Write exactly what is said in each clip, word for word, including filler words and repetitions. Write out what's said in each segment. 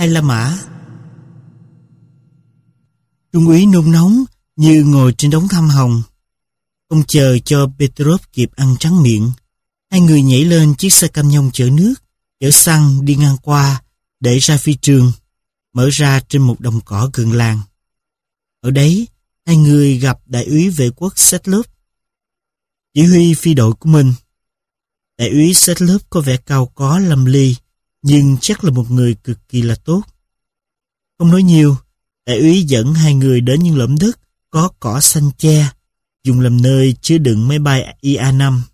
hay La Mã? Trung úy nôn nóng như ngồi trên đống than hồng. Không chờ cho Petrov kịp ăn trắng miệng, hai người nhảy lên chiếc xe cam nhông chở nước, chở xăng đi ngang qua, để ra phi trường, mở ra trên một đồng cỏ gần làng. Ở đấy, hai người gặp đại úy vệ quốc Setlov, chỉ huy phi đội của mình. Đại úy Setlov có vẻ cao có lâm ly, nhưng chắc là một người cực kỳ là tốt. Không nói nhiều, đại úy dẫn hai người đến những lõm đất có cỏ xanh che, dùng làm nơi chứa đựng máy bay I A năm.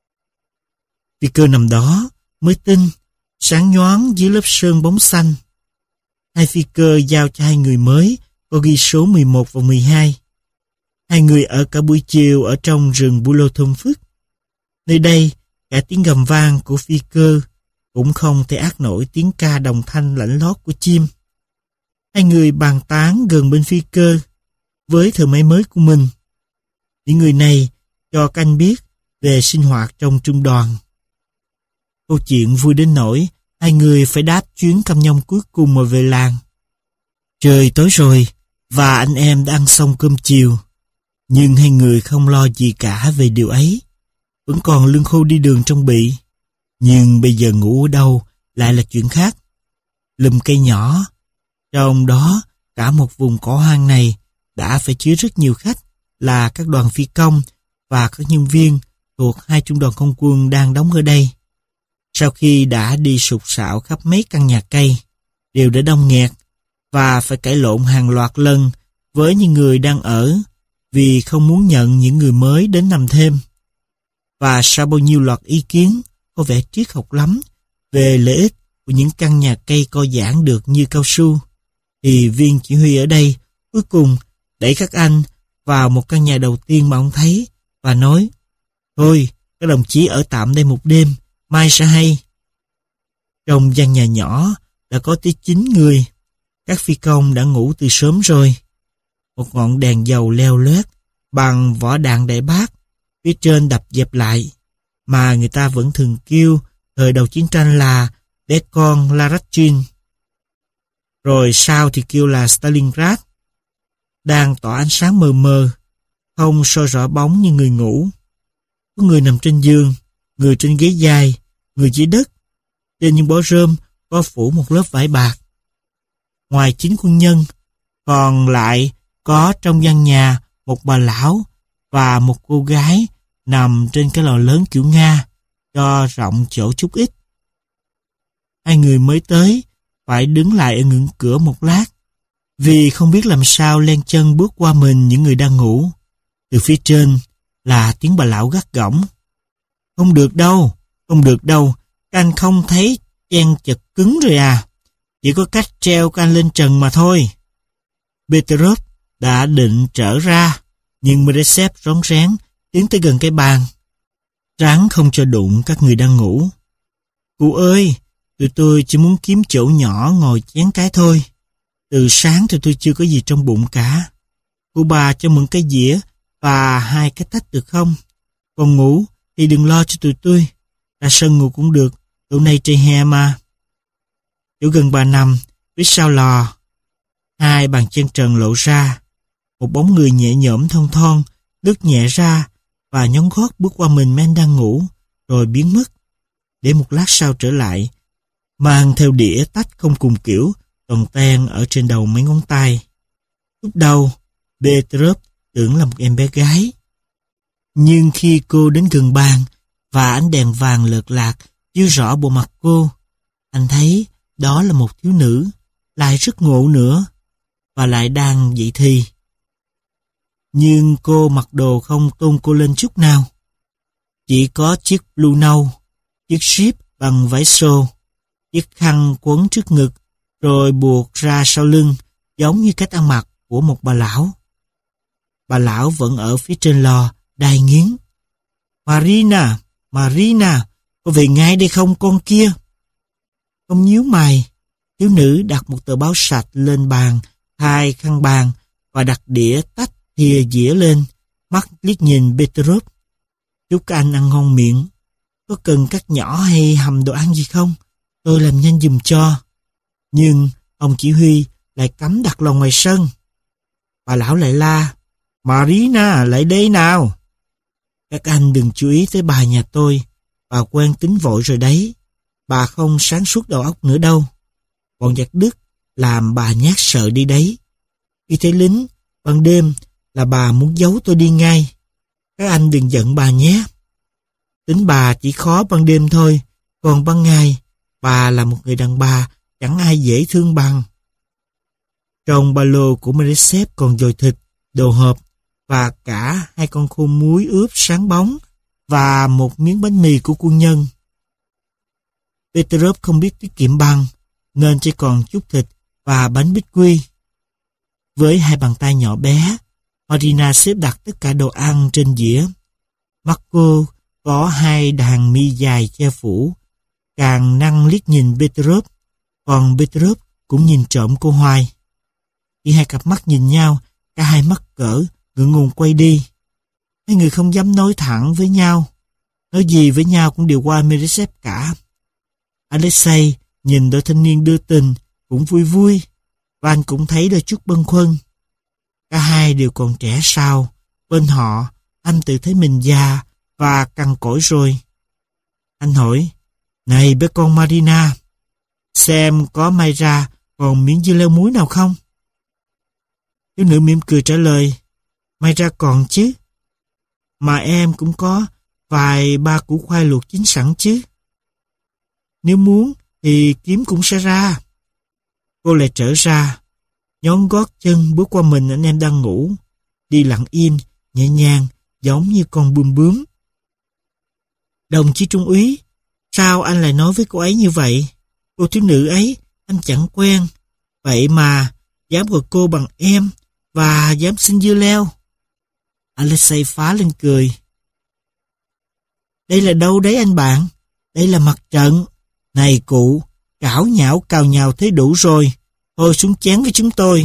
Phi cơ nằm đó, mới tinh, sáng nhoáng dưới lớp sơn bóng xanh. Hai phi cơ giao cho hai người mới, có ghi số mười một và mười hai. Hai người ở cả buổi chiều ở trong rừng Bulo thơm phức. Nơi đây, cả tiếng gầm vang của phi cơ cũng không thể át nổi tiếng ca đồng thanh lạnh lót của chim. Hai người bàn tán gần bên phi cơ với thợ máy mới của mình. Những người này cho các anh biết về sinh hoạt trong trung đoàn. Câu chuyện vui đến nỗi hai người phải đáp chuyến cam nhông cuối cùng mà về làng. Trời tối rồi và anh em đã ăn xong cơm chiều, nhưng hai người không lo gì cả về điều ấy. Vẫn còn lưng khô đi đường trong bị, nhưng bây giờ ngủ ở đâu lại là chuyện khác. Lùm cây nhỏ, trong đó cả một vùng cỏ hoang này đã phải chứa rất nhiều khách là các đoàn phi công và các nhân viên thuộc hai trung đoàn không quân đang đóng ở đây. Sau khi đã đi sục sạo khắp mấy căn nhà cây, đều đã đông nghẹt và phải cãi lộn hàng loạt lần với những người đang ở vì không muốn nhận những người mới đến nằm thêm. Và sau bao nhiêu loạt ý kiến có vẻ triết học lắm về lợi ích của những căn nhà cây co giãn được như cao su, thì viên chỉ huy ở đây cuối cùng đẩy các anh vào một căn nhà đầu tiên mà ông thấy và nói: "Thôi, các đồng chí ở tạm đây một đêm, mai sẽ hay." Trong gian nhà nhỏ đã có tới chín người. Các phi công đã ngủ từ sớm rồi. Một ngọn đèn dầu leo lét bằng vỏ đạn đại bác phía trên đập dẹp lại, mà người ta vẫn thường kêu thời đầu chiến tranh là Dekon Larachin, rồi sau thì kêu là Stalingrad, đang tỏa ánh sáng mờ mờ, không soi rõ bóng như người ngủ. Có người nằm trên giường, người trên ghế dài, người dưới đất. Trên những bó rơm có phủ một lớp vải bạc. Ngoài chín quân nhân, còn lại có trong gian nhà một bà lão và một cô gái nằm trên cái lò lớn kiểu Nga, cho rộng chỗ chút ít. Hai người mới tới phải đứng lại ở ngưỡng cửa một lát, vì không biết làm sao len chân bước qua mình những người đang ngủ. Từ phía trên là tiếng bà lão gắt gỏng: "Không được đâu, không được đâu, các anh không thấy chen chật cứng rồi à? Chỉ có cách treo các anh lên trần mà thôi." Petrov đã định trở ra, nhưng Meresev rón rén tiến tới gần cái bàn, ráng không cho đụng các người đang ngủ. "Cụ ơi, tụi tôi chỉ muốn kiếm chỗ nhỏ ngồi chén cái thôi. Từ sáng thì tôi chưa có gì trong bụng cả. Cô bà cho mượn cái dĩa và hai cái tách được không? Còn ngủ thì đừng lo cho tụi tôi. Ra sân ngủ cũng được, chỗ này trời hè mà." Chỗ gần bà nằm, phía sau lò, hai bàn chân trần lộ ra. Một bóng người nhẹ nhõm thon thon lướt nhẹ ra và nhón gót bước qua mình men đang ngủ, rồi biến mất, để một lát sau trở lại, mang theo đĩa tách không cùng kiểu toàn ten ở trên đầu mấy ngón tay. Lúc đầu, Petrov tưởng là một em bé gái. Nhưng khi cô đến gần bàn và ánh đèn vàng lợt lạc chiếu rõ bộ mặt cô, anh thấy đó là một thiếu nữ, lại rất ngộ nữa, và lại đang dậy thì. Nhưng cô mặc đồ không tôn cô lên chút nào. Chỉ có chiếc blue nâu, chiếc ship bằng vải xô, chiếc khăn quấn trước ngực, rồi buộc ra sau lưng, giống như cách ăn mặc của một bà lão. Bà lão vẫn ở phía trên lò, đai nghiến: "Marina, Marina, có về ngay đây không con kia?" Không nhíu mày, thiếu nữ đặt một tờ báo sạch lên bàn, hai khăn bàn và đặt đĩa tách thìa dĩa lên, mắt liếc nhìn Petrov: "Chúc các anh ăn ngon miệng. Có cần cắt nhỏ hay hầm đồ ăn gì không? Tôi làm nhanh giùm cho." Nhưng ông chỉ huy lại cắm đặt lò ngoài sân. Bà lão lại la, Marina, lại đây nào. Các anh đừng chú ý tới bà nhà tôi, bà quen tính vội rồi đấy. Bà không sáng suốt đầu óc nữa đâu. Bọn giặc Đức làm bà nhát sợ đi đấy. Khi thấy lính, ban đêm là bà muốn giấu tôi đi ngay. Các anh đừng giận bà nhé. Tính bà chỉ khó ban đêm thôi, còn ban ngày, bà là một người đàn bà chẳng ai dễ thương bằng. Trong ba lô của Meresep còn dồi thịt, đồ hộp và cả hai con khô muối ướp sáng bóng và một miếng bánh mì của quân nhân. Petrov không biết tiết kiệm bằng, nên chỉ còn chút thịt và bánh bích quy. Với hai bàn tay nhỏ bé, Marina xếp đặt tất cả đồ ăn trên dĩa. Marco có hai đàn mi dài che phủ, càng năng liếc nhìn Petrov, còn Petrov cũng nhìn trộm cô hoài. Khi hai cặp mắt nhìn nhau, cả hai mắc cỡ, ngượng ngùng quay đi. Hai người không dám nói thẳng với nhau, nói gì với nhau cũng đều qua Meresep cả. Alexei nhìn đôi thanh niên đưa tình, cũng vui vui, và anh cũng thấy đôi chút bâng khuâng. Cả hai đều còn trẻ sao, bên họ, anh tự thấy mình già và cằn cỗi rồi. Anh hỏi, này bé con Marina, xem có may ra còn miếng dưa leo muối nào không? Thiếu nữ mỉm cười trả lời, may ra còn chứ. Mà em cũng có vài ba củ khoai luộc chín sẵn chứ. Nếu muốn thì kiếm cũng sẽ ra. Cô lại trở ra, nhón gót chân bước qua mình anh em đang ngủ, đi lặng im, nhẹ nhàng, giống như con bướm bướm. Đồng chí trung úy, sao anh lại nói với cô ấy như vậy? Cô thiếu nữ ấy, anh chẳng quen. Vậy mà, dám gọi cô bằng em, và dám xin dưa leo. Alexei phá lên cười. Đây là đâu đấy anh bạn? Đây là mặt trận. Này cụ, cảo nhão cào nhào thế đủ rồi. Thôi xuống chén với chúng tôi.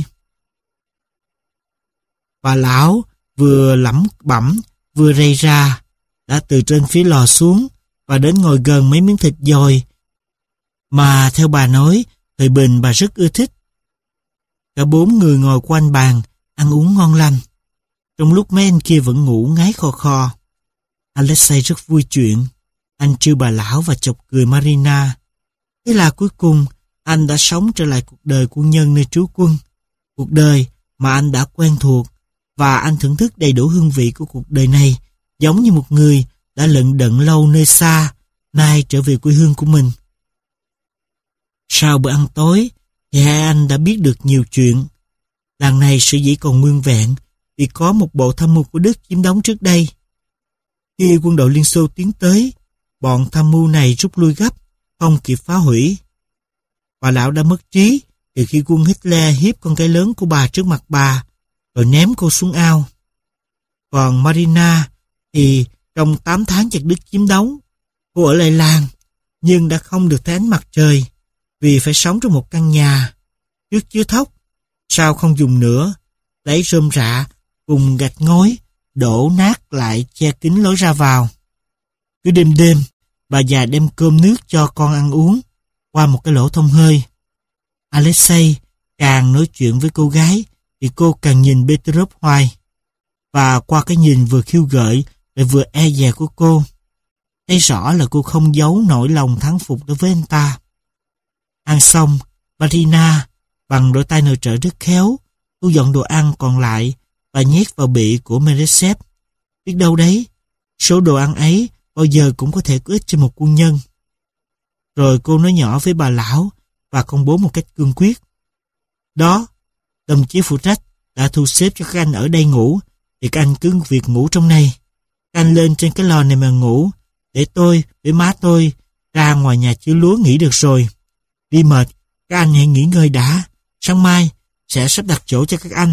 Bà lão vừa lẩm bẩm, vừa rây ra, đã từ trên phía lò xuống và đến ngồi gần mấy miếng thịt dồi mà theo bà nói, thời bình bà rất ưa thích. Cả bốn người ngồi quanh bàn, ăn uống ngon lành. Trong lúc mấy anh kia vẫn ngủ ngáy khò khò, Alexei rất vui chuyện. Anh trêu bà lão và chọc cười Marina. Thế là cuối cùng, anh đã sống trở lại cuộc đời quân nhân nơi trú quân. Cuộc đời mà anh đã quen thuộc, và anh thưởng thức đầy đủ hương vị của cuộc đời này, giống như một người đã lận đận lâu nơi xa, nay trở về quê hương của mình. Sau bữa ăn tối, thì hai anh đã biết được nhiều chuyện. Làng này sở dĩ còn nguyên vẹn vì có một bộ tham mưu của Đức chiếm đóng trước đây. Khi quân đội Liên Xô tiến tới, bọn tham mưu này rút lui gấp, không kịp phá hủy. Bà lão đã mất trí từ khi quân Hitler hiếp con gái lớn của bà trước mặt bà, rồi ném cô xuống ao. Còn Marina thì trong tám tháng giặc Đức chiếm đóng, cô ở lại làng, nhưng đã không được thấy ánh mặt trời, vì phải sống trong một căn nhà, trước chứa thóc, sao không dùng nữa, lấy rơm rạ cùng gạch ngói, đổ nát lại che kín lối ra vào. Cứ đêm đêm, bà già đem cơm nước cho con ăn uống, qua một cái lỗ thông hơi. Alexei càng nói chuyện với cô gái, thì cô càng nhìn Petrov hoài. Và qua cái nhìn vừa khiêu gợi, lại vừa e dè của cô, thấy rõ là cô không giấu nỗi lòng thắng phục đối với anh ta. Ăn xong, Marina bằng đôi tay nội trợ rất khéo, thu dọn đồ ăn còn lại và nhét vào bị của Meresep. Biết đâu đấy, số đồ ăn ấy bao giờ cũng có thể có ích cho một quân nhân. Rồi cô nói nhỏ với bà lão và công bố một cách cương quyết. Đó, đồng chí phụ trách đã thu xếp cho các anh ở đây ngủ, thì các anh cứ việc ngủ trong này. Các anh lên trên cái lò này mà ngủ, để tôi với má tôi ra ngoài nhà chứa lúa nghỉ được rồi. Đi mệt, các anh hãy nghỉ ngơi đã, sáng mai sẽ sắp đặt chỗ cho các anh.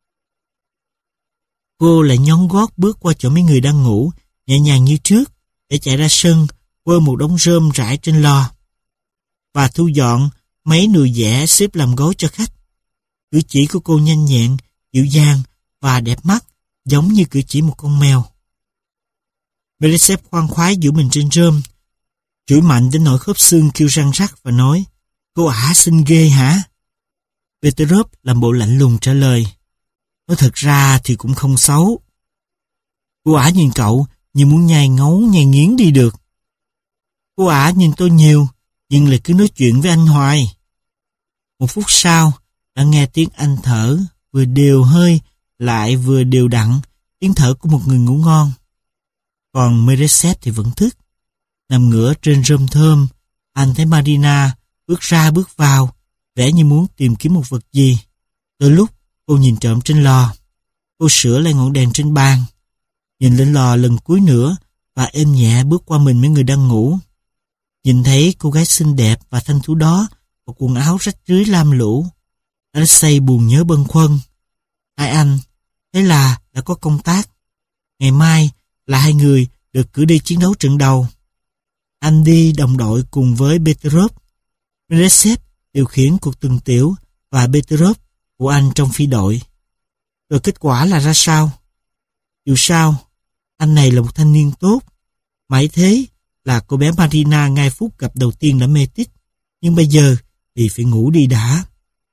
Cô lại nhón gót bước qua chỗ mấy người đang ngủ, nhẹ nhàng như trước, để chạy ra sân, quơ một đống rơm rải trên lò, và thu dọn mấy nồi dẻ xếp làm gối cho khách. Cử chỉ của cô nhanh nhẹn, dịu dàng và đẹp mắt, giống như cử chỉ một con mèo. Meresep khoan khoái giữ mình trên rơm, chửi mạnh đến nỗi khớp xương kêu răng rắc và nói, cô ả xinh ghê hả? Petrov làm bộ lạnh lùng trả lời. Nói thật ra thì cũng không xấu. Cô ả nhìn cậu như muốn nhai ngấu nhai nghiến đi được. Cô ả nhìn tôi nhiều, nhưng lại cứ nói chuyện với anh hoài. Một phút sau, đã nghe tiếng anh thở, vừa đều hơi, lại vừa đều đặn, tiếng thở của một người ngủ ngon. Còn Meresev thì vẫn thức. Nằm ngửa trên rơm thơm, anh thấy Marina bước ra bước vào, vẻ như muốn tìm kiếm một vật gì. Đôi lúc, cô nhìn trộm trên lò. Cô sửa lại ngọn đèn trên bàn, nhìn lên lò lần cuối nữa và êm nhẹ bước qua mình mấy người đang ngủ. Nhìn thấy cô gái xinh đẹp và thanh tú đó, một quần áo rách rưới lam lũ, Alexei buồn nhớ bâng khuâng. Hai anh, thế là đã có công tác. Ngày mai là hai người được cử đi chiến đấu trận đầu. Anh đi đồng đội cùng với Petrov. Meresev điều khiển cuộc tuần tiểu và Petrov của anh trong phi đội. Rồi kết quả là ra sao? Dù sao, anh này là một thanh niên tốt. Mãi thế là cô bé Marina ngay phút gặp đầu tiên đã mê tít. Nhưng bây giờ thì phải ngủ đi đã.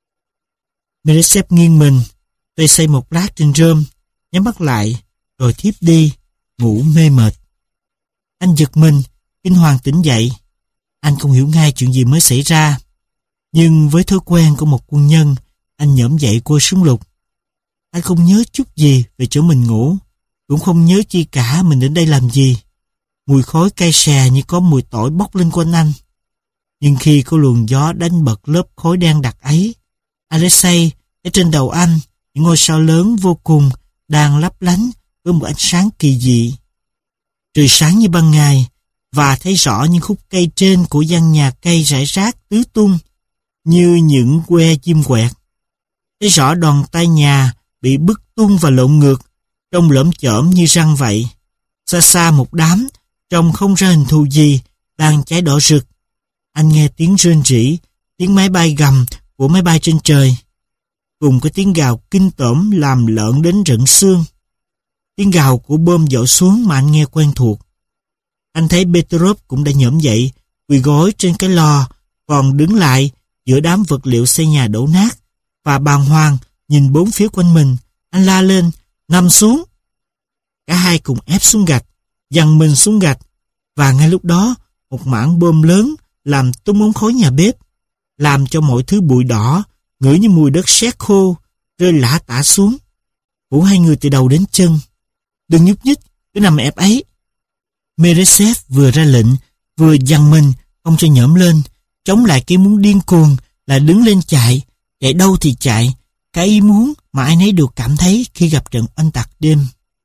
Meresev nghiêng mình, tôi xây một lát trên rơm, nhắm mắt lại, rồi thiếp đi, ngủ mê mệt. Anh giật mình, kinh hoàng tỉnh dậy. Anh không hiểu ngay chuyện gì mới xảy ra. Nhưng với thói quen của một quân nhân, anh nhổm dậy côi súng lục. Anh không nhớ chút gì về chỗ mình ngủ, cũng không nhớ chi cả mình đến đây làm gì. Mùi khói cay xè như có mùi tỏi bốc lên quanh anh. Nhưng khi có luồng gió đánh bật lớp khói đen đặc ấy, Alexei ở trên đầu anh, những ngôi sao lớn vô cùng đang lấp lánh với một ánh sáng kỳ dị. Trời sáng như ban ngày, và thấy rõ những khúc cây trên của gian nhà cây rải rác tứ tung như những que chim quẹt. Thấy rõ đoàn tay nhà bị bứt tung và lộn ngược, trông lởm chởm như răng vậy. Xa xa một đám, trông không ra hình thù gì, đang cháy đỏ rực. Anh nghe tiếng rên rỉ, tiếng máy bay gầm của máy bay trên trời, cùng cái tiếng gào kinh tởm làm lợn đến rợn xương. Tiếng gào của bom dội xuống mà anh nghe quen thuộc. Anh thấy Petrov cũng đã nhổm dậy, quỳ gối trên cái lò, còn đứng lại giữa đám vật liệu xây nhà đổ nát, và bàng hoàng nhìn bốn phía quanh mình. Anh la lên, nằm xuống. Cả hai cùng ép xuống gạch, giằng mình xuống gạch, và ngay lúc đó một mảng bom lớn làm tung ống khói nhà bếp, làm cho mọi thứ bụi đỏ, ngửi như mùi đất sét khô, rơi lả tả xuống, phủ hai người từ đầu đến chân. Đừng nhúc nhích, cứ nằm ẹp ấy. Meresev vừa ra lệnh, vừa giằng mình không cho nhổm lên, chống lại cái muốn điên cuồng là đứng lên chạy, chạy đâu thì chạy, cái ý muốn mà ai nấy đều cảm thấy khi gặp trận oanh tạc đêm.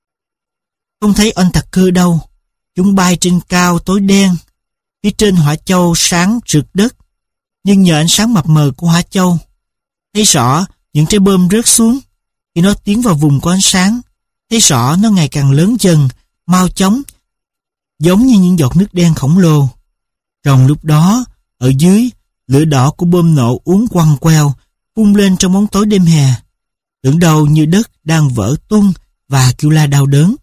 Không thấy oanh tạc cơ đâu, chúng bay trên cao tối đen, phía trên hỏa châu sáng rực đất, nhưng nhờ ánh sáng mập mờ của hỏa châu, thấy rõ những trái bom rớt xuống. Khi nó tiến vào vùng có ánh sáng, thấy rõ nó ngày càng lớn dần, mau chóng, giống như những giọt nước đen khổng lồ. Trong lúc đó, ở dưới, lửa đỏ của bom nổ uốn quằn queo, phun lên trong bóng tối đêm hè. Tưởng đâu như đất đang vỡ tung và kêu la đau đớn.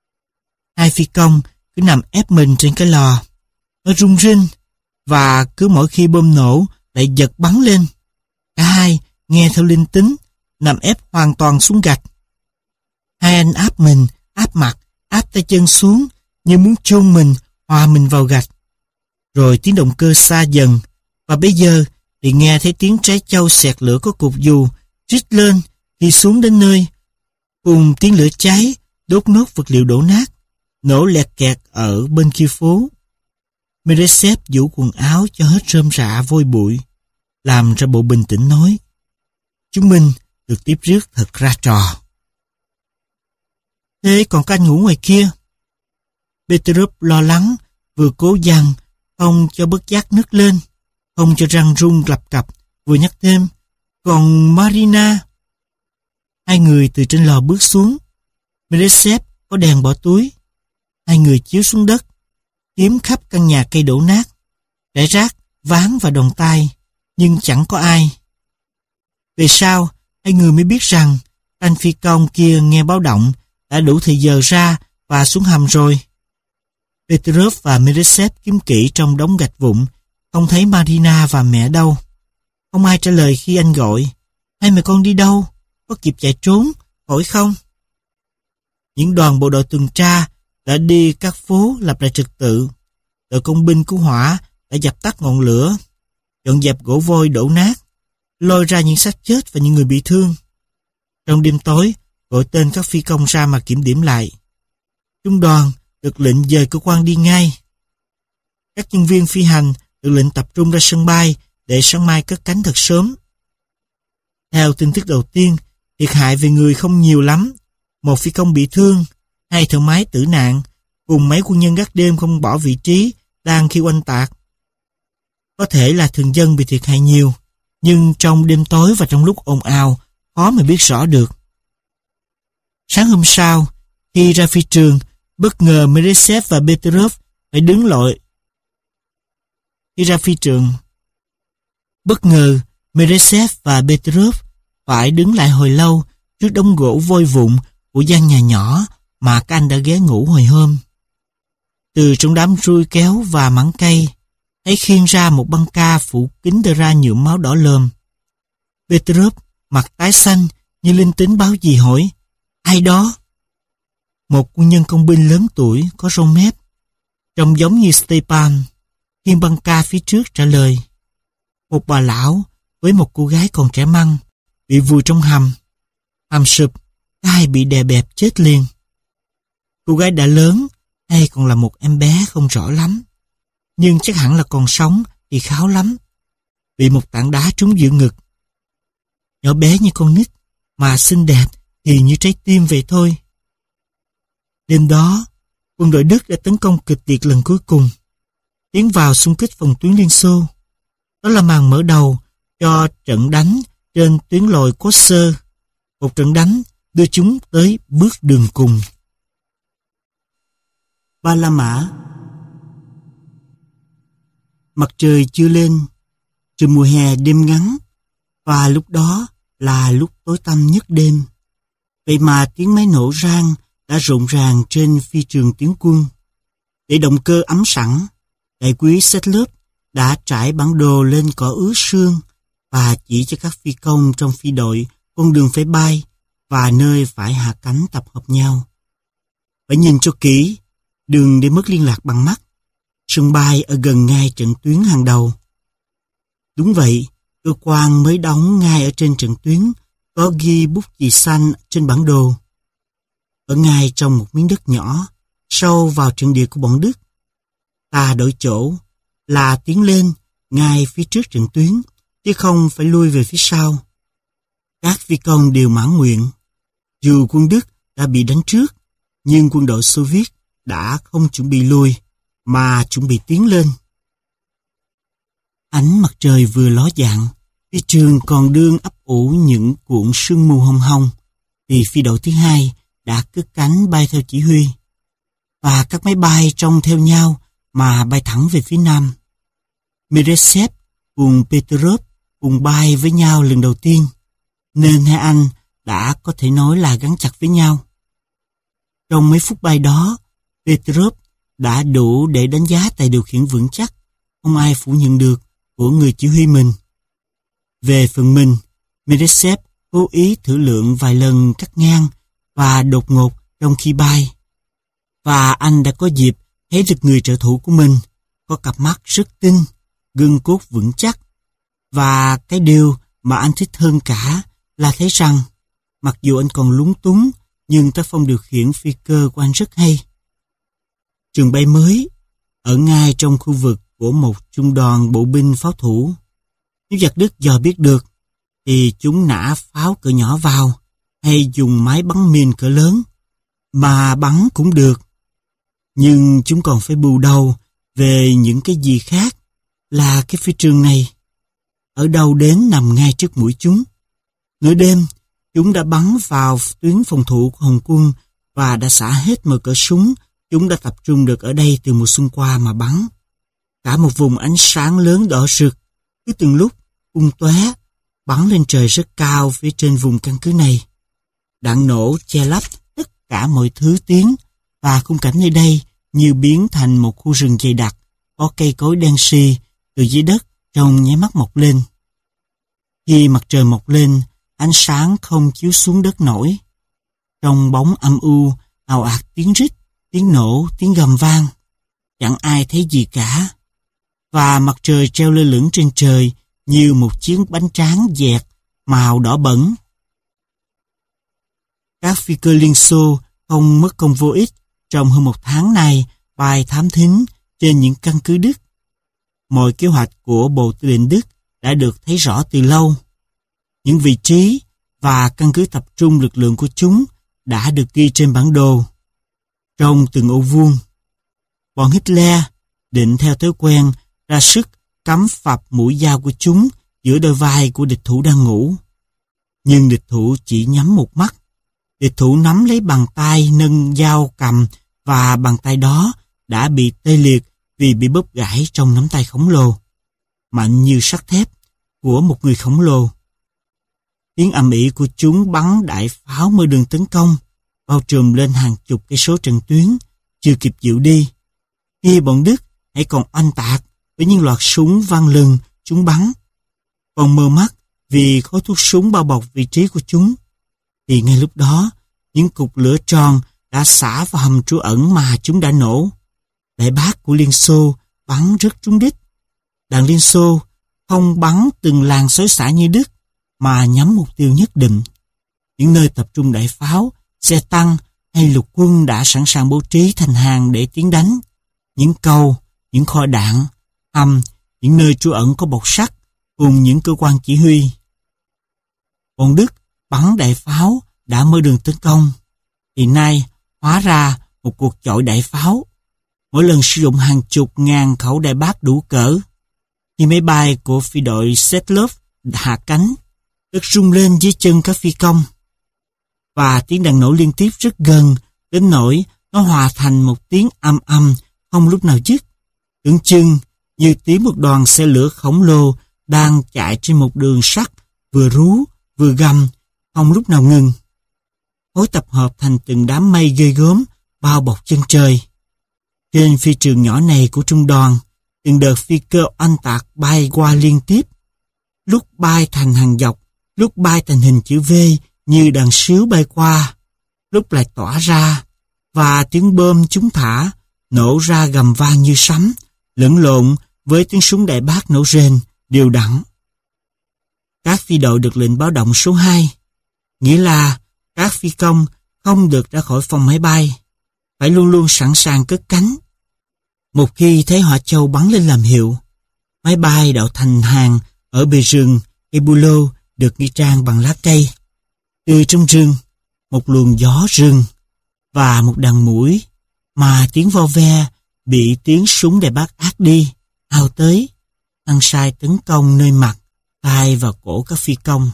Hai phi công cứ nằm ép mình trên cái lò. Nó rung rinh, và cứ mỗi khi bom nổ lại giật bắn lên. Cả hai nghe theo linh tính, nằm ép hoàn toàn xuống gạch. Hai anh áp mình, áp mặt, áp tay chân xuống, như muốn chôn mình, hòa mình vào gạch. Rồi tiếng động cơ xa dần, và bây giờ thì nghe thấy tiếng trái châu xẹt lửa có cục dù rít lên khi xuống đến nơi, cùng tiếng lửa cháy đốt nốt vật liệu đổ nát, nổ lẹt kẹt ở bên kia phố. Meresev vũ quần áo cho hết rơm rạ vôi bụi, làm ra bộ bình tĩnh nói: "Chúng mình được tiếp rước thật ra trò." "Thế còn các anh ngủ ngoài kia?" Petrov lo lắng, vừa cố dằn không cho bất giác nức lên, không cho răng rung lập cập, vừa nhắc thêm: "Còn Marina?" Hai người từ trên lò bước xuống. Meresev có đèn bỏ túi. Hai người chiếu xuống đất, kiếm khắp căn nhà cây đổ nát, rải rác ván và đòn tay, nhưng chẳng có ai. Về sau, hai người mới biết rằng anh phi công kia nghe báo động đã đủ thời giờ ra và xuống hầm rồi. Petrov và Meresev kiếm kỹ trong đống gạch vụn, không thấy Marina và mẹ đâu. Không ai trả lời khi anh gọi. Hai mẹ con đi đâu? Có kịp chạy trốn khỏi không? Những đoàn bộ đội tuần tra đã đi các phố lập lại trật tự. Đội công binh cứu hỏa đã dập tắt ngọn lửa, dọn dẹp gỗ vôi đổ nát, lôi ra những xác chết và những người bị thương. Trong đêm tối, gọi tên các phi công ra mà kiểm điểm lại. Trung đoàn được lệnh dời cơ quan đi ngay. Các nhân viên phi hành được lệnh tập trung ra sân bay để sáng mai cất cánh thật sớm. Theo tin tức đầu tiên, thiệt hại về người không nhiều lắm. Một phi công bị thương, hai thợ máy tử nạn, cùng mấy quân nhân gác đêm không bỏ vị trí đang khi oanh tạc. Có thể là thường dân bị thiệt hại nhiều, nhưng trong đêm tối và trong lúc ồn ào, khó mà biết rõ được. Sáng hôm sau, khi ra phi trường, bất ngờ Meresev và Petrov phải đứng lội. Khi ra phi trường, bất ngờ Meresev và Petrov phải đứng lại hồi lâu trước đống gỗ vôi vụn của gian nhà nhỏ mà các anh đã ghé ngủ hồi hôm. Từ trong đám ruồi kéo và mảng cây, thấy khiêng ra một băng ca phủ kín đờ ra nhuộm máu đỏ lờm. Petrov mặt tái xanh như linh tính báo gì hỏi: ai đó? Một quân nhân công binh lớn tuổi có râu mép, trông giống như Stepan, khiêng băng ca phía trước trả lời: một bà lão với một cô gái còn trẻ măng bị vùi trong hầm. Hầm sụp, ai bị đè bẹp chết liền. Cô gái đã lớn hay còn là một em bé không rõ lắm, nhưng chắc hẳn là còn sống thì kháo lắm. Bị một tảng đá trúng giữa ngực. Nhỏ bé như con nít, mà xinh đẹp thì như trái tim vậy thôi. Đêm đó, quân đội Đức đã tấn công kịch liệt lần cuối cùng, tiến vào xung kích phòng tuyến Liên Xô. Đó là màn mở đầu cho trận đánh trên tuyến lồi Koster, một trận đánh đưa chúng tới bước đường cùng. Ba La Mã. Mặt trời chưa lên, trời mùa hè đêm ngắn, và lúc đó là lúc tối tăm nhất đêm. Vậy mà tiếng máy nổ rang đã rộn ràng trên phi trường tiến quân. Để động cơ ấm sẵn, đại quý Setlov đã trải bản đồ lên cỏ ướt sương và chỉ cho các phi công trong phi đội con đường phải bay và nơi phải hạ cánh tập hợp nhau. Phải nhìn cho kỹ, đừng để mất liên lạc bằng mắt. Sân bay ở gần ngay trận tuyến hàng đầu. Đúng vậy, cơ quan mới đóng ngay ở trên trận tuyến có ghi bút chì xanh trên bản đồ. Ở ngay trong một miếng đất nhỏ, sâu vào trận địa của bọn Đức. Ta đổi chỗ là tiến lên ngay phía trước trận tuyến, chứ không phải lui về phía sau. Các phi công đều mãn nguyện. Dù quân Đức đã bị đánh trước, nhưng quân đội Xô Viết đã không chuẩn bị lui, mà chuẩn bị tiến lên. Ánh mặt trời vừa ló dạng, phi trường còn đương ấp ủ những cuộn sương mù hồng hồng, thì phi đội thứ hai đã cất cánh bay theo chỉ huy, và các máy bay trông theo nhau mà bay thẳng về phía nam. Meresev cùng Petrov cùng bay với nhau lần đầu tiên, nên hai anh đã có thể nói là gắn chặt với nhau. Trong mấy phút bay đó, Petrov đã đủ để đánh giá tài điều khiển vững chắc, không ai phủ nhận được, của người chỉ huy mình. Về phần mình, Meresev cố ý thử lượng vài lần cắt ngang và đột ngột trong khi bay. Và anh đã có dịp thấy được người trợ thủ của mình có cặp mắt rất tinh, gân cốt vững chắc. Và cái điều mà anh thích hơn cả là thấy rằng, mặc dù anh còn lúng túng, nhưng tác phong điều khiển phi cơ của anh rất hay. Trường bay mới ở ngay trong khu vực của một trung đoàn bộ binh pháo thủ. Nếu giặc Đức dò biết được, thì chúng nã pháo cỡ nhỏ vào, hay dùng máy bắn mìn cỡ lớn, mà bắn cũng được. Nhưng chúng còn phải bù đầu về những cái gì khác, là cái phi trường này. Ở đâu đến nằm ngay trước mũi chúng. Nửa đêm, chúng đã bắn vào tuyến phòng thủ của Hồng quân và đã xả hết mọi cỡ súng chúng đã tập trung được ở đây từ mùa xuân qua mà bắn. Cả một vùng ánh sáng lớn đỏ rực, cứ từng lúc tung tóe bắn lên trời rất cao phía trên vùng căn cứ này. Đạn nổ che lấp tất cả mọi thứ tiếng, và khung cảnh nơi đây như biến thành một khu rừng dày đặc, có cây cối đen xì từ dưới đất trong nháy mắt mọc lên. Khi mặt trời mọc lên, ánh sáng không chiếu xuống đất nổi. Trong bóng âm u, ào ạt tiếng rít, tiếng nổ, tiếng gầm vang. Chẳng ai thấy gì cả. Và mặt trời treo lơ lửng trên trời như một chiếc bánh tráng dẹt màu đỏ bẩn. Các phi cơ Liên Xô không mất công vô ích trong hơn một tháng nay bay thám thính trên những căn cứ Đức. Mọi kế hoạch của Bộ Tư lệnh Đức đã được thấy rõ từ lâu. Những vị trí và căn cứ tập trung lực lượng của chúng đã được ghi trên bản đồ. Trong từng ô vuông, bọn Hitler định theo thói quen ra sức cắm phập mũi dao của chúng giữa đôi vai của địch thủ đang ngủ. Nhưng địch thủ chỉ nhắm một mắt. Địch thủ nắm lấy bàn tay nâng dao cầm và bàn tay đó đã bị tê liệt vì bị bóp gãy trong nắm tay khổng lồ, mạnh như sắt thép của một người khổng lồ. Tiếng ầm ĩ của chúng bắn đại pháo mở đường tấn công, bao trùm lên hàng chục cây số trận tuyến, chưa kịp dịu đi. Khi bọn Đức hãy còn oanh tạc với những loạt súng vang lừng chúng bắn, còn mờ mắt vì khói thuốc súng bao bọc vị trí của chúng, thì ngay lúc đó những cục lửa tròn đã xả vào hầm trú ẩn mà chúng đã nổ. Đại bác của Liên Xô bắn rất trúng đích. Đạn Liên Xô không bắn từng làn xối xả như Đức, mà nhắm mục tiêu nhất định. Những nơi tập trung đại pháo, xe tăng hay lục quân đã sẵn sàng bố trí thành hàng để tiến đánh. Những cầu, những kho đạn, hầm, những nơi trú ẩn có bọc sắt cùng những cơ quan chỉ huy. Bọn Đức bắn đại pháo đã mở đường tấn công. Thì nay hóa ra một cuộc chọi đại pháo, mỗi lần sử dụng hàng chục ngàn khẩu đại bác đủ cỡ. Khi máy bay của phi đội Settlov hạ cánh, đất rung lên dưới chân các phi công, và tiếng đạn nổ liên tiếp rất gần đến nỗi nó hòa thành một tiếng âm âm không lúc nào dứt, tưởng chừng như tiếng một đoàn xe lửa khổng lồ đang chạy trên một đường sắt vừa rú vừa gầm không lúc nào ngừng. Khối tập hợp thành từng đám mây ghê gớm bao bọc chân trời. Trên phi trường nhỏ này của trung đoàn, từng đợt phi cơ oanh tạc bay qua liên tiếp, lúc bay thành hàng dọc, lúc bay thành hình chữ V như đàn sếu bay qua, lúc lại tỏa ra, và tiếng bom chúng thả nổ ra gầm vang như sấm, lẫn lộn với tiếng súng đại bác nổ rền đều đặn. Các phi đội được lệnh báo động số hai, nghĩa là các phi công không được ra khỏi phòng máy bay, phải luôn luôn sẵn sàng cất cánh. Một khi thấy hỏa châu bắn lên làm hiệu, máy bay đậu thành hàng ở bề rừng cây bu lô được ngụy trang bằng lá cây. Từ trong rừng, một luồng gió rừng và một đàn muỗi mà tiếng vo ve bị tiếng súng đại bác át đi, ao tới, ăn sai tấn công nơi mặt, tai và cổ các phi công.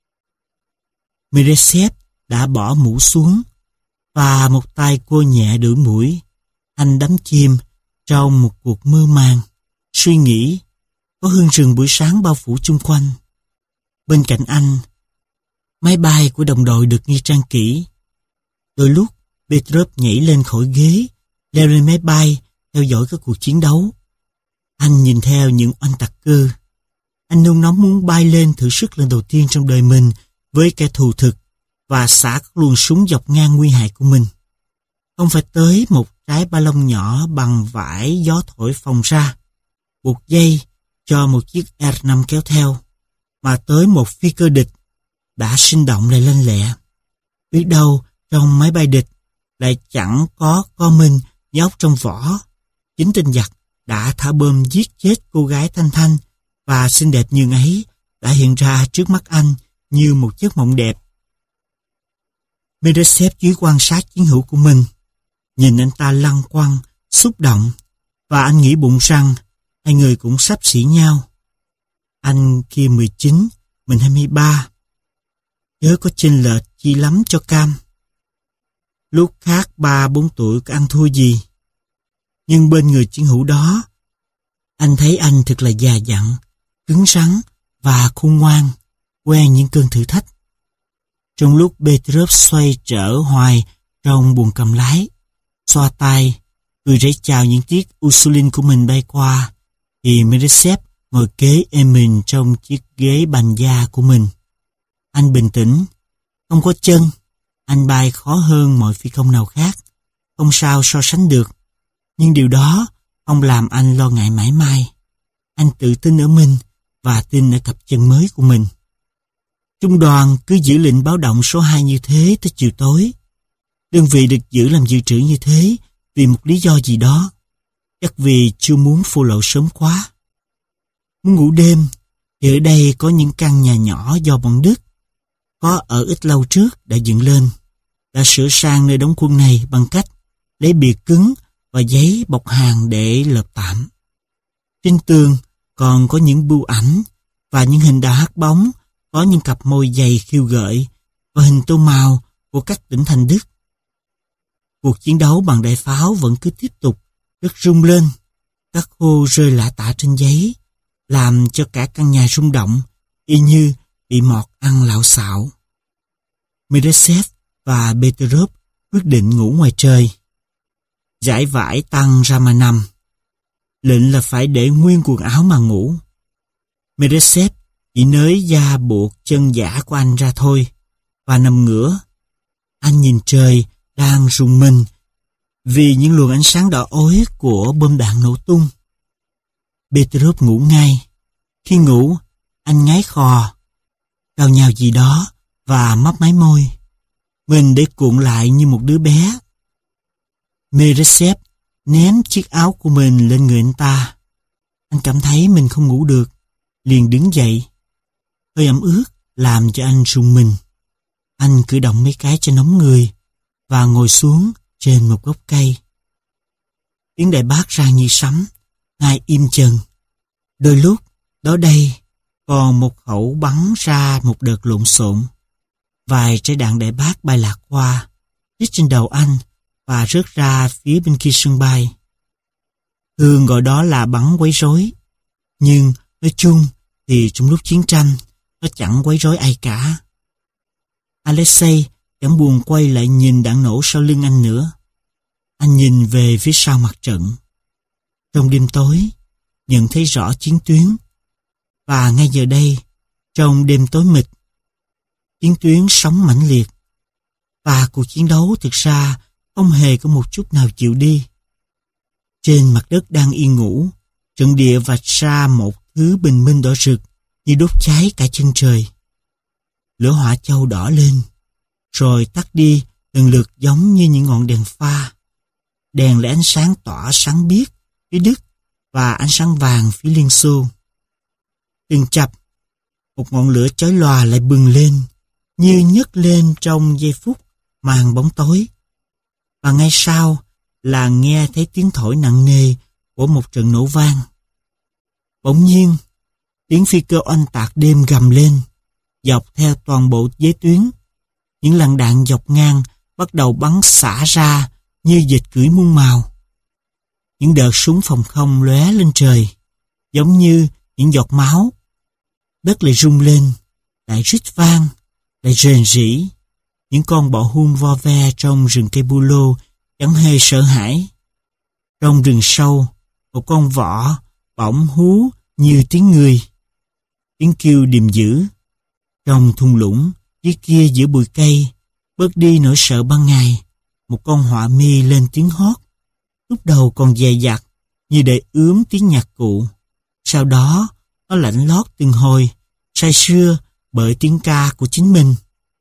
Meresev đã bỏ mũ xuống, và một tay cô nhẹ đuổi mũi. Anh đắm chìm trong một cuộc mơ màng, suy nghĩ. Có hương rừng buổi sáng bao phủ chung quanh. Bên cạnh anh, máy bay của đồng đội được nghi trang kỹ. Đôi lúc, Petrov nhảy lên khỏi ghế, leo lên máy bay, theo dõi các cuộc chiến đấu. Anh nhìn theo những oanh tạc cơ. Anh nôn nóng muốn bay lên thử sức lần đầu tiên trong đời mình với kẻ thù thực và xả các luồng súng dọc ngang nguy hại của mình. Không phải tới một trái ba lông nhỏ bằng vải gió thổi phồng ra, buộc dây cho một chiếc R năm kéo theo, mà tới một phi cơ địch đã sinh động lại lanh lẹ. Biết đâu trong máy bay địch lại chẳng có con mình nhóc trong vỏ. Chính tên giặc đã thả bom giết chết cô gái thanh thanh và xinh đẹp như ấy đã hiện ra trước mắt anh như một giấc mộng đẹp. Meresev chú quan sát chiến hữu của mình, nhìn anh ta lăng quăng, xúc động, và anh nghĩ bụng rằng hai người cũng xấp xỉ nhau. Anh kia mười chín, mình hai mươi ba. Chớ có chênh lệch chi lắm cho cam. Lúc khác ba bốn tuổi có ăn thua gì. Nhưng bên người chiến hữu đó, anh thấy anh thật là già dặn, cứng rắn và khôn ngoan, quen những cơn thử thách. Trong lúc Petrov xoay trở hoài trong buồng cầm lái, xoa tay, cười rẫy chào những chiếc Ursulin của mình bay qua, thì Meresev ngồi kế em mình trong chiếc ghế bành da của mình. Anh bình tĩnh. Không có chân, anh bay khó hơn mọi phi công nào khác. Không sao so sánh được. Nhưng điều đó không làm anh lo ngại mãi mãi. Anh tự tin ở mình và tin ở cặp chân mới của mình. Trung đoàn cứ giữ lệnh báo động số hai như thế tới chiều tối. Đơn vị được giữ làm dự trữ như thế vì một lý do gì đó. Chắc vì chưa muốn phô lộ sớm quá. Muốn ngủ đêm thì ở đây có những căn nhà nhỏ do bọn Đức có ở ít lâu trước đã dựng lên, đã sửa sang nơi đóng quân này bằng cách lấy bìa cứng và giấy bọc hàng để lợp tạm. Trên tường còn có những bưu ảnh và những hình đá hắt bóng, có những cặp môi dày khiêu gợi và hình tô màu của các tỉnh thành Đức. Cuộc chiến đấu bằng đại pháo vẫn cứ tiếp tục, đất rung lên, các khô rơi lả tả trên giấy, làm cho cả căn nhà rung động, y như bị mọt ăn lạo xạo. Meresev và Petrov quyết định ngủ ngoài trời. Giải vải tăng ra mà nằm. Lệnh là phải để nguyên quần áo mà ngủ. Meresev chỉ nới da buộc chân giả của anh ra thôi và nằm ngửa. Anh nhìn trời đang rùng mình vì những luồng ánh sáng đỏ ối của bom đạn nổ tung. Petrov ngủ ngay. Khi ngủ, anh ngáy khò, cào nhào gì đó và mấp máy môi. Mình để cuộn lại như một đứa bé. Meresev ném chiếc áo của mình lên người anh ta. Anh cảm thấy mình không ngủ được, liền đứng dậy. Hơi ẩm ướt làm cho anh rùng mình. Anh cử động mấy cái cho nóng người và ngồi xuống trên một gốc cây. Tiếng đại bác ra như sấm, ngay im chừng. Đôi lúc, đó đây, còn một khẩu bắn ra một đợt lộn xộn. Vài trái đạn đại bác bay lạc qua, rít trên đầu anh và rớt ra phía bên kia sân bay. Thường gọi đó là bắn quấy rối. Nhưng nói chung thì trong lúc chiến tranh, nó chẳng quấy rối ai cả. Alexei chẳng buồn quay lại nhìn đạn nổ sau lưng anh nữa. Anh nhìn về phía sau mặt trận. Trong đêm tối, nhận thấy rõ chiến tuyến. Và ngay giờ đây, trong đêm tối mịt, chiến tuyến sống mãnh liệt. Và cuộc chiến đấu thực ra không hề có một chút nào chịu đi. Trên mặt đất đang yên ngủ, trận địa vạch ra một thứ bình minh đỏ rực như đốt cháy cả chân trời. Lửa hỏa châu đỏ lên, rồi tắt đi lần lượt giống như những ngọn đèn pha. Đèn lấy ánh sáng tỏa sáng biếc phía Đức và ánh sáng vàng phía Liên Xô. Từng chập, một ngọn lửa chói lòa lại bừng lên, như nhấc lên trong giây phút màn bóng tối. Và ngay sau là nghe thấy tiếng thổi nặng nề của một trận nổ vang. Bỗng nhiên, tiếng phi cơ oanh tạc đêm gầm lên, dọc theo toàn bộ giới tuyến. Những làn đạn dọc ngang bắt đầu bắn xả ra như dịch cưỡi muôn màu. Những đợt súng phòng không lóe lên trời, giống như những giọt máu. Đất lại rung lên, lại rít vang, lại rền rĩ. Những con bọ hung vo ve trong rừng cây bu lô chẳng hề sợ hãi. Trong rừng sâu, một con vỏ bỗng hú như tiếng người. Tiếng kêu điềm dữ. Trong thung lũng, dưới kia giữa bụi cây, bớt đi nỗi sợ ban ngày, một con họa mi lên tiếng hót. Lúc đầu còn dè dặt, như để ướm tiếng nhạc cụ. Sau đó, nó lạnh lót từng hồi, say sưa bởi tiếng ca của chính mình.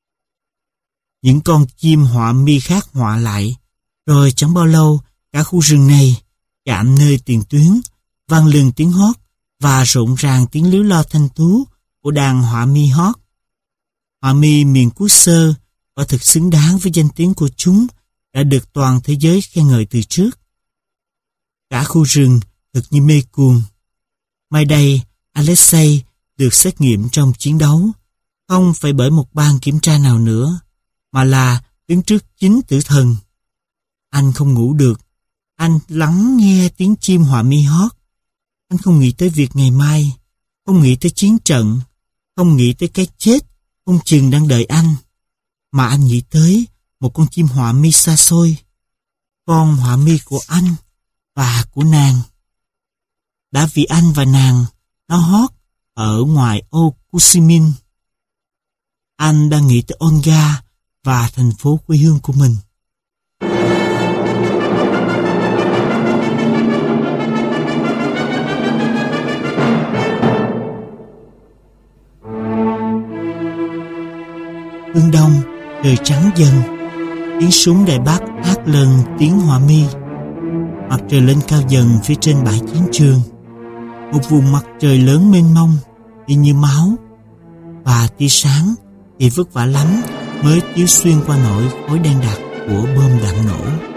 Những con chim họa mi khác họa lại, rồi chẳng bao lâu, cả khu rừng này chạm nơi tiền tuyến, vang lên tiếng hót và rộn ràng tiếng líu lo thanh tú của đàn họa mi hót. Họa mi miền Cú Sơ quả thực xứng đáng với danh tiếng của chúng đã được toàn thế giới khen ngợi từ trước. Cả khu rừng thực như mê cuồng. Mai đây, Alexei được xét nghiệm trong chiến đấu, không phải bởi một ban kiểm tra nào nữa, mà là đứng trước chính tử thần. Anh không ngủ được, anh lắng nghe tiếng chim họa mi hót. Anh không nghĩ tới việc ngày mai, không nghĩ tới chiến trận, không nghĩ tới cái chết không chừng đang đợi anh, mà anh nghĩ tới một con chim họa mi xa xôi, con họa mi của anh và của nàng. Đã vì anh và nàng, nó hót ở ngoài ô Kusimin. anh đang nghĩ tới Olga và thành phố quê hương của mình. Phương Đông, trời trắng dần, tiếng súng Đài Bắc hát lên tiếng hỏa mi. Mặt trời lên cao dần phía trên bãi chiến trường. Một vùng mặt trời lớn mênh mông, y như máu, và tia sáng thì vất vả lắm mới chiếu xuyên qua nỗi khói đen đặc của bom đạn nổ.